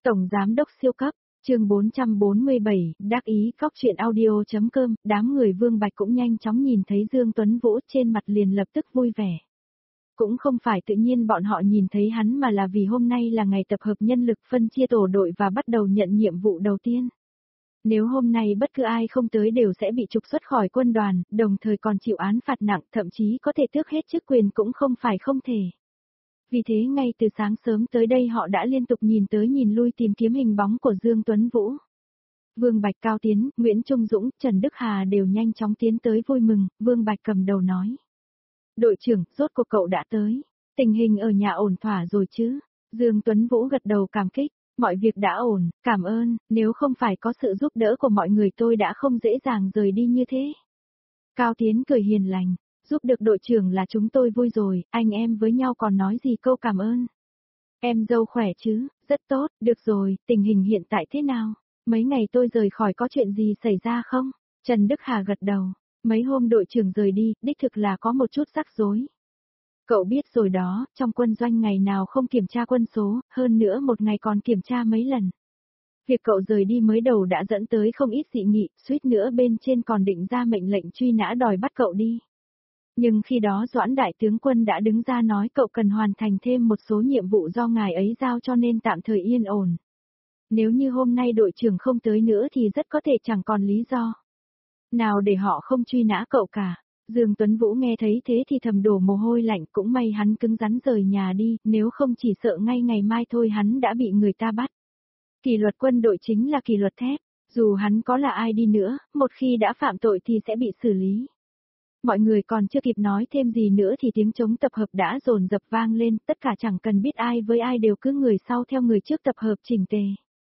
Tổng Giám đốc siêu cấp, chương 447, đắc ý cóc truyện audio.com, đám người Vương Bạch cũng nhanh chóng nhìn thấy Dương Tuấn Vũ trên mặt liền lập tức vui vẻ. Cũng không phải tự nhiên bọn họ nhìn thấy hắn mà là vì hôm nay là ngày tập hợp nhân lực phân chia tổ đội và bắt đầu nhận nhiệm vụ đầu tiên. Nếu hôm nay bất cứ ai không tới đều sẽ bị trục xuất khỏi quân đoàn, đồng thời còn chịu án phạt nặng, thậm chí có thể tước hết chức quyền cũng không phải không thể. Vì thế ngay từ sáng sớm tới đây họ đã liên tục nhìn tới nhìn lui tìm kiếm hình bóng của Dương Tuấn Vũ. Vương Bạch Cao Tiến, Nguyễn Trung Dũng, Trần Đức Hà đều nhanh chóng tiến tới vui mừng, Vương Bạch cầm đầu nói. Đội trưởng, rốt cuộc cậu đã tới. Tình hình ở nhà ổn thỏa rồi chứ? Dương Tuấn Vũ gật đầu cảm kích, mọi việc đã ổn, cảm ơn, nếu không phải có sự giúp đỡ của mọi người tôi đã không dễ dàng rời đi như thế. Cao Tiến cười hiền lành. Giúp được đội trưởng là chúng tôi vui rồi, anh em với nhau còn nói gì câu cảm ơn. Em dâu khỏe chứ, rất tốt, được rồi, tình hình hiện tại thế nào? Mấy ngày tôi rời khỏi có chuyện gì xảy ra không? Trần Đức Hà gật đầu, mấy hôm đội trưởng rời đi, đích thực là có một chút rắc rối. Cậu biết rồi đó, trong quân doanh ngày nào không kiểm tra quân số, hơn nữa một ngày còn kiểm tra mấy lần. Việc cậu rời đi mới đầu đã dẫn tới không ít dị nghị, suýt nữa bên trên còn định ra mệnh lệnh truy nã đòi bắt cậu đi. Nhưng khi đó Doãn Đại Tướng Quân đã đứng ra nói cậu cần hoàn thành thêm một số nhiệm vụ do ngài ấy giao cho nên tạm thời yên ổn. Nếu như hôm nay đội trưởng không tới nữa thì rất có thể chẳng còn lý do nào để họ không truy nã cậu cả. Dương Tuấn Vũ nghe thấy thế thì thầm đổ mồ hôi lạnh, cũng may hắn cứng rắn rời nhà đi, nếu không chỉ sợ ngay ngày mai thôi hắn đã bị người ta bắt. Kỷ luật quân đội chính là kỷ luật thép, dù hắn có là ai đi nữa, một khi đã phạm tội thì sẽ bị xử lý. Mọi người còn chưa kịp nói thêm gì nữa thì tiếng trống tập hợp đã dồn dập vang lên, tất cả chẳng cần biết ai với ai đều cứ người sau theo người trước tập hợp chỉnh tề.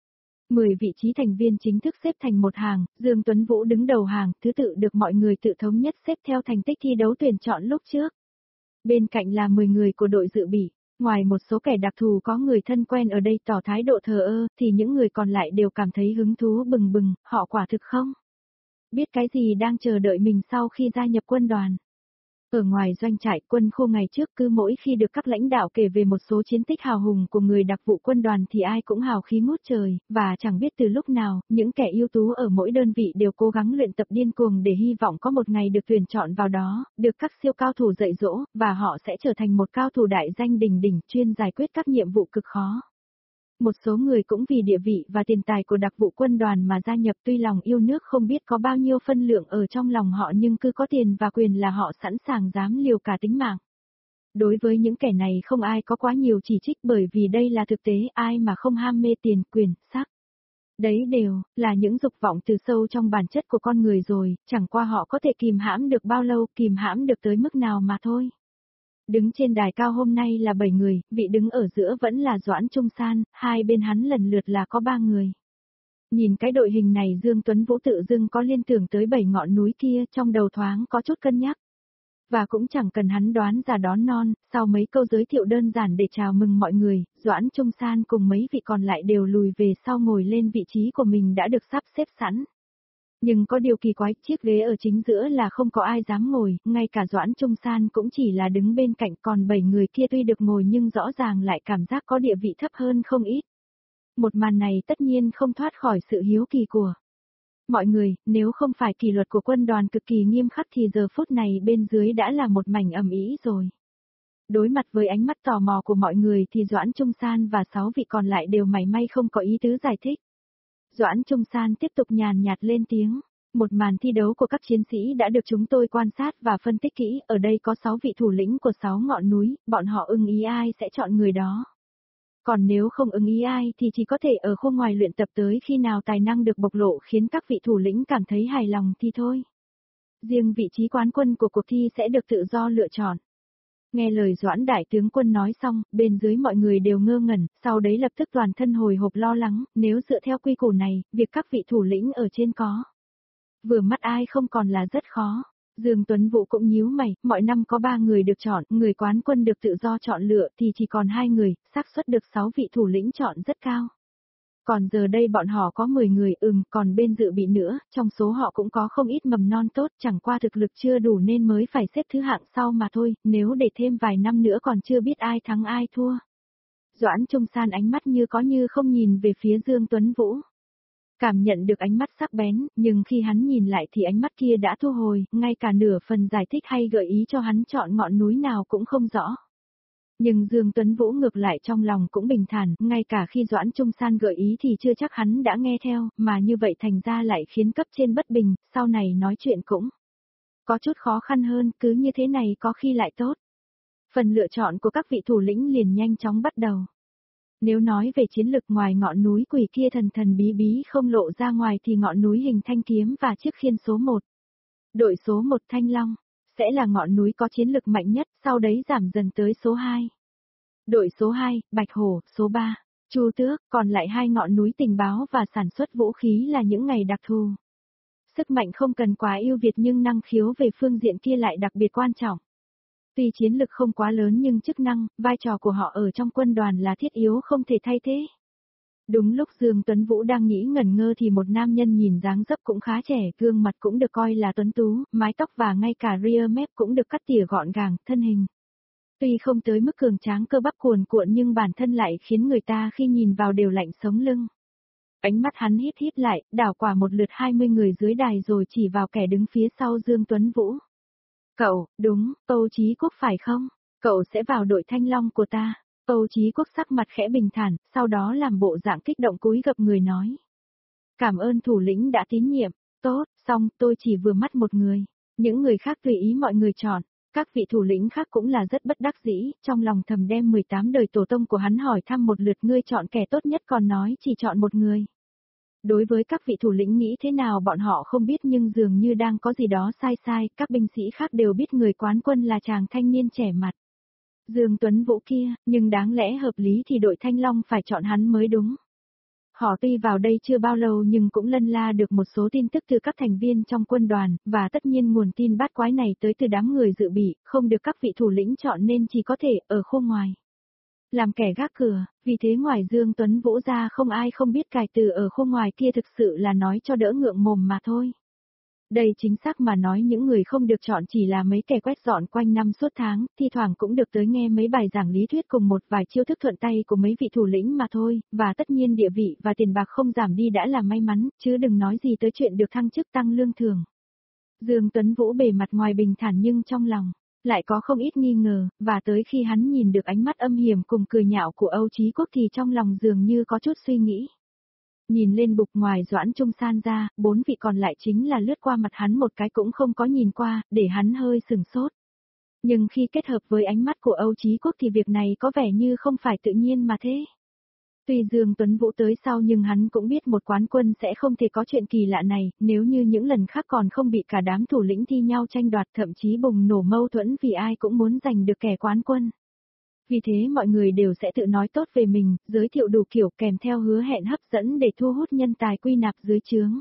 10 vị trí thành viên chính thức xếp thành một hàng, Dương Tuấn Vũ đứng đầu hàng, thứ tự được mọi người tự thống nhất xếp theo thành tích thi đấu tuyển chọn lúc trước. Bên cạnh là 10 người của đội dự bị, ngoài một số kẻ đặc thù có người thân quen ở đây tỏ thái độ thờ ơ, thì những người còn lại đều cảm thấy hứng thú bừng bừng, họ quả thực không biết cái gì đang chờ đợi mình sau khi gia nhập quân đoàn. Ở ngoài doanh trại quân khu ngày trước cứ mỗi khi được các lãnh đạo kể về một số chiến tích hào hùng của người đặc vụ quân đoàn thì ai cũng hào khí ngút trời, và chẳng biết từ lúc nào, những kẻ ưu tú ở mỗi đơn vị đều cố gắng luyện tập điên cuồng để hy vọng có một ngày được tuyển chọn vào đó, được các siêu cao thủ dạy dỗ, và họ sẽ trở thành một cao thủ đại danh đỉnh đỉnh chuyên giải quyết các nhiệm vụ cực khó. Một số người cũng vì địa vị và tiền tài của đặc vụ quân đoàn mà gia nhập, tuy lòng yêu nước không biết có bao nhiêu phân lượng ở trong lòng họ nhưng cứ có tiền và quyền là họ sẵn sàng dám liều cả tính mạng. Đối với những kẻ này không ai có quá nhiều chỉ trích bởi vì đây là thực tế, ai mà không ham mê tiền, quyền, sắc. Đấy đều là những dục vọng từ sâu trong bản chất của con người rồi, chẳng qua họ có thể kìm hãm được bao lâu, kìm hãm được tới mức nào mà thôi. Đứng trên đài cao hôm nay là 7 người, vị đứng ở giữa vẫn là Doãn Trung San, hai bên hắn lần lượt là có 3 người. Nhìn cái đội hình này Dương Tuấn Vũ tự dưng có liên tưởng tới 7 ngọn núi kia, trong đầu thoáng có chút cân nhắc. Và cũng chẳng cần hắn đoán ra đón non, sau mấy câu giới thiệu đơn giản để chào mừng mọi người, Doãn Trung San cùng mấy vị còn lại đều lùi về sau ngồi lên vị trí của mình đã được sắp xếp sẵn. Nhưng có điều kỳ quái, chiếc ghế ở chính giữa là không có ai dám ngồi, ngay cả Doãn Trung San cũng chỉ là đứng bên cạnh, còn 7 người kia tuy được ngồi nhưng rõ ràng lại cảm giác có địa vị thấp hơn không ít. Một màn này tất nhiên không thoát khỏi sự hiếu kỳ của mọi người, nếu không phải kỷ luật của quân đoàn cực kỳ nghiêm khắc thì giờ phút này bên dưới đã là một mảnh ầm ĩ rồi. Đối mặt với ánh mắt tò mò của mọi người thì Doãn Trung San và 6 vị còn lại đều mảy may không có ý tứ giải thích. Doãn Trung San tiếp tục nhàn nhạt lên tiếng. Một màn thi đấu của các chiến sĩ đã được chúng tôi quan sát và phân tích kỹ, ở đây có 6 vị thủ lĩnh của 6 ngọn núi, bọn họ ưng ý ai sẽ chọn người đó. Còn nếu không ưng ý ai thì chỉ có thể ở khu ngoài luyện tập tới khi nào tài năng được bộc lộ khiến các vị thủ lĩnh cảm thấy hài lòng thì thôi. Riêng vị trí quán quân của cuộc thi sẽ được tự do lựa chọn. Nghe lời Doãn Đại Tướng Quân nói xong, bên dưới mọi người đều ngơ ngẩn, sau đấy lập tức toàn thân hồi hộp lo lắng, nếu dựa theo quy củ này, việc các vị thủ lĩnh ở trên có vừa mắt ai không còn là rất khó. Dương Tuấn Vũ cũng nhíu mày, mọi năm có 3 người được chọn, người quán quân được tự do chọn lựa thì chỉ còn 2 người, xác suất được 6 vị thủ lĩnh chọn rất cao. Còn giờ đây bọn họ có 10 người, còn bên dự bị nữa, trong số họ cũng có không ít mầm non tốt, chẳng qua thực lực chưa đủ nên mới phải xếp thứ hạng sau mà thôi, nếu để thêm vài năm nữa còn chưa biết ai thắng ai thua. Doãn Trung San ánh mắt như có như không nhìn về phía Dương Tuấn Vũ. Cảm nhận được ánh mắt sắc bén, nhưng khi hắn nhìn lại thì ánh mắt kia đã thu hồi, ngay cả nửa phần giải thích hay gợi ý cho hắn chọn ngọn núi nào cũng không rõ. Nhưng Dương Tuấn Vũ ngược lại trong lòng cũng bình thản, ngay cả khi Doãn Trung San gợi ý thì chưa chắc hắn đã nghe theo, mà như vậy thành ra lại khiến cấp trên bất bình, sau này nói chuyện cũng có chút khó khăn hơn, cứ như thế này có khi lại tốt. Phần lựa chọn của các vị thủ lĩnh liền nhanh chóng bắt đầu. Nếu nói về chiến lực ngoài ngọn núi quỷ kia thần thần bí bí không lộ ra ngoài thì ngọn núi hình thanh kiếm và chiếc khiên số 1. Đội số 1 Thanh Long, sẽ là ngọn núi có chiến lực mạnh nhất, sau đấy giảm dần tới số 2. Đội số 2, Bạch Hổ, số 3, Chu Tước, còn lại hai ngọn núi tình báo và sản xuất vũ khí là những ngày đặc thù. Sức mạnh không cần quá ưu việt nhưng năng khiếu về phương diện kia lại đặc biệt quan trọng. Tuy chiến lực không quá lớn nhưng chức năng, vai trò của họ ở trong quân đoàn là thiết yếu không thể thay thế. Đúng lúc Dương Tuấn Vũ đang nghĩ ngẩn ngơ thì một nam nhân nhìn dáng dấp cũng khá trẻ, gương mặt cũng được coi là tuấn tú, mái tóc và ngay cả ria mép cũng được cắt tỉa gọn gàng, thân hình. Tuy không tới mức cường tráng cơ bắp cuồn cuộn nhưng bản thân lại khiến người ta khi nhìn vào đều lạnh sống lưng. Ánh mắt hắn hít hít lại, đảo quả một lượt 20 người dưới đài rồi chỉ vào kẻ đứng phía sau Dương Tuấn Vũ. Cậu, đúng, Tâu Chí Quốc phải không? Cậu sẽ vào đội Thanh Long của ta. Tâu Chí Quốc sắc mặt khẽ bình thản, sau đó làm bộ dạng kích động cúi gập người nói. Cảm ơn thủ lĩnh đã tín nhiệm, tốt, xong tôi chỉ vừa mắt một người. Những người khác tùy ý mọi người chọn. Các vị thủ lĩnh khác cũng là rất bất đắc dĩ, trong lòng thầm đem 18 đời tổ tông của hắn hỏi thăm một lượt ngươi chọn kẻ tốt nhất còn nói chỉ chọn một người. Đối với các vị thủ lĩnh nghĩ thế nào bọn họ không biết nhưng dường như đang có gì đó sai sai, các binh sĩ khác đều biết người quán quân là chàng thanh niên trẻ mặt. Dương Tuấn Vũ kia, nhưng đáng lẽ hợp lý thì đội Thanh Long phải chọn hắn mới đúng. Họ tuy vào đây chưa bao lâu nhưng cũng lân la được một số tin tức từ các thành viên trong quân đoàn, và tất nhiên nguồn tin bát quái này tới từ đám người dự bị, không được các vị thủ lĩnh chọn nên chỉ có thể ở khu ngoài. Làm kẻ gác cửa, vì thế ngoài Dương Tuấn Vũ ra không ai không biết cài từ ở khu ngoài kia thực sự là nói cho đỡ ngượng mồm mà thôi. Đây chính xác mà nói những người không được chọn chỉ là mấy kẻ quét dọn quanh năm suốt tháng, thi thoảng cũng được tới nghe mấy bài giảng lý thuyết cùng một vài chiêu thức thuận tay của mấy vị thủ lĩnh mà thôi, và tất nhiên địa vị và tiền bạc không giảm đi đã là may mắn, chứ đừng nói gì tới chuyện được thăng chức tăng lương thường. Dương Tuấn Vũ bề mặt ngoài bình thản nhưng trong lòng lại có không ít nghi ngờ, và tới khi hắn nhìn được ánh mắt âm hiểm cùng cười nhạo của Âu Chí Quốc thì trong lòng dường như có chút suy nghĩ. Nhìn lên bục ngoài Doãn Trung San ra, 4 vị còn lại chính là lướt qua mặt hắn một cái cũng không có nhìn qua, để hắn hơi sừng sốt. Nhưng khi kết hợp với ánh mắt của Âu Chí Quốc thì việc này có vẻ như không phải tự nhiên mà thế. Tuy Dương Tuấn Vũ tới sau nhưng hắn cũng biết một quán quân sẽ không thể có chuyện kỳ lạ này, nếu như những lần khác còn không bị cả đám thủ lĩnh thi nhau tranh đoạt thậm chí bùng nổ mâu thuẫn vì ai cũng muốn giành được kẻ quán quân. Vì thế mọi người đều sẽ tự nói tốt về mình, giới thiệu đủ kiểu kèm theo hứa hẹn hấp dẫn để thu hút nhân tài quy nạp dưới trướng.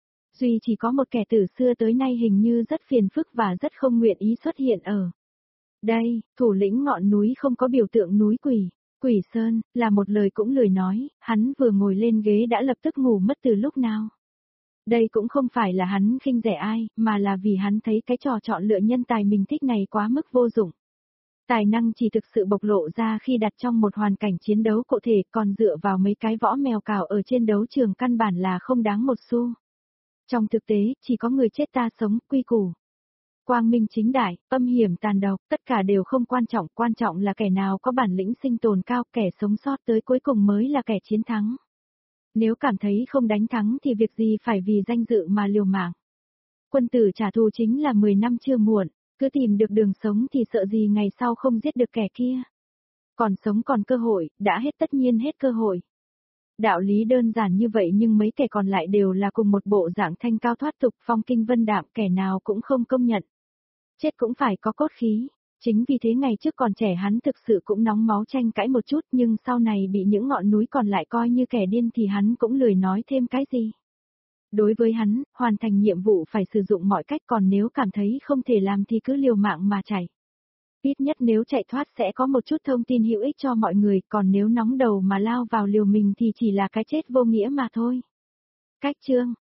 Duy chỉ có một kẻ từ xưa tới nay hình như rất phiền phức và rất không nguyện ý xuất hiện ở đây, thủ lĩnh ngọn núi không có biểu tượng núi quỷ. Quỷ Sơn, là một lời cũng lười nói, hắn vừa ngồi lên ghế đã lập tức ngủ mất từ lúc nào. Đây cũng không phải là hắn khinh rẻ ai, mà là vì hắn thấy cái trò chọn lựa nhân tài mình thích này quá mức vô dụng. Tài năng chỉ thực sự bộc lộ ra khi đặt trong một hoàn cảnh chiến đấu cụ thể, còn dựa vào mấy cái võ mèo cào ở trên đấu trường căn bản là không đáng một xu. Trong thực tế, chỉ có người chết ta sống, quy củ. Quang minh chính đại, âm hiểm tàn độc, tất cả đều không quan trọng là kẻ nào có bản lĩnh sinh tồn cao, kẻ sống sót tới cuối cùng mới là kẻ chiến thắng. Nếu cảm thấy không đánh thắng thì việc gì phải vì danh dự mà liều mạng. Quân tử trả thù chính là 10 năm chưa muộn, cứ tìm được đường sống thì sợ gì ngày sau không giết được kẻ kia. Còn sống còn cơ hội, đã hết tất nhiên hết cơ hội. Đạo lý đơn giản như vậy nhưng mấy kẻ còn lại đều là cùng một bộ dạng thanh cao thoát tục phong kinh vân đạm, kẻ nào cũng không công nhận. Chết cũng phải có cốt khí, chính vì thế ngày trước còn trẻ hắn thực sự cũng nóng máu tranh cãi một chút nhưng sau này bị những ngọn núi còn lại coi như kẻ điên thì hắn cũng lười nói thêm cái gì. Đối với hắn, hoàn thành nhiệm vụ phải sử dụng mọi cách còn nếu cảm thấy không thể làm thì cứ liều mạng mà chạy. Ít nhất nếu chạy thoát sẽ có một chút thông tin hữu ích cho mọi người còn nếu nóng đầu mà lao vào liều mình thì chỉ là cái chết vô nghĩa mà thôi. Cách chương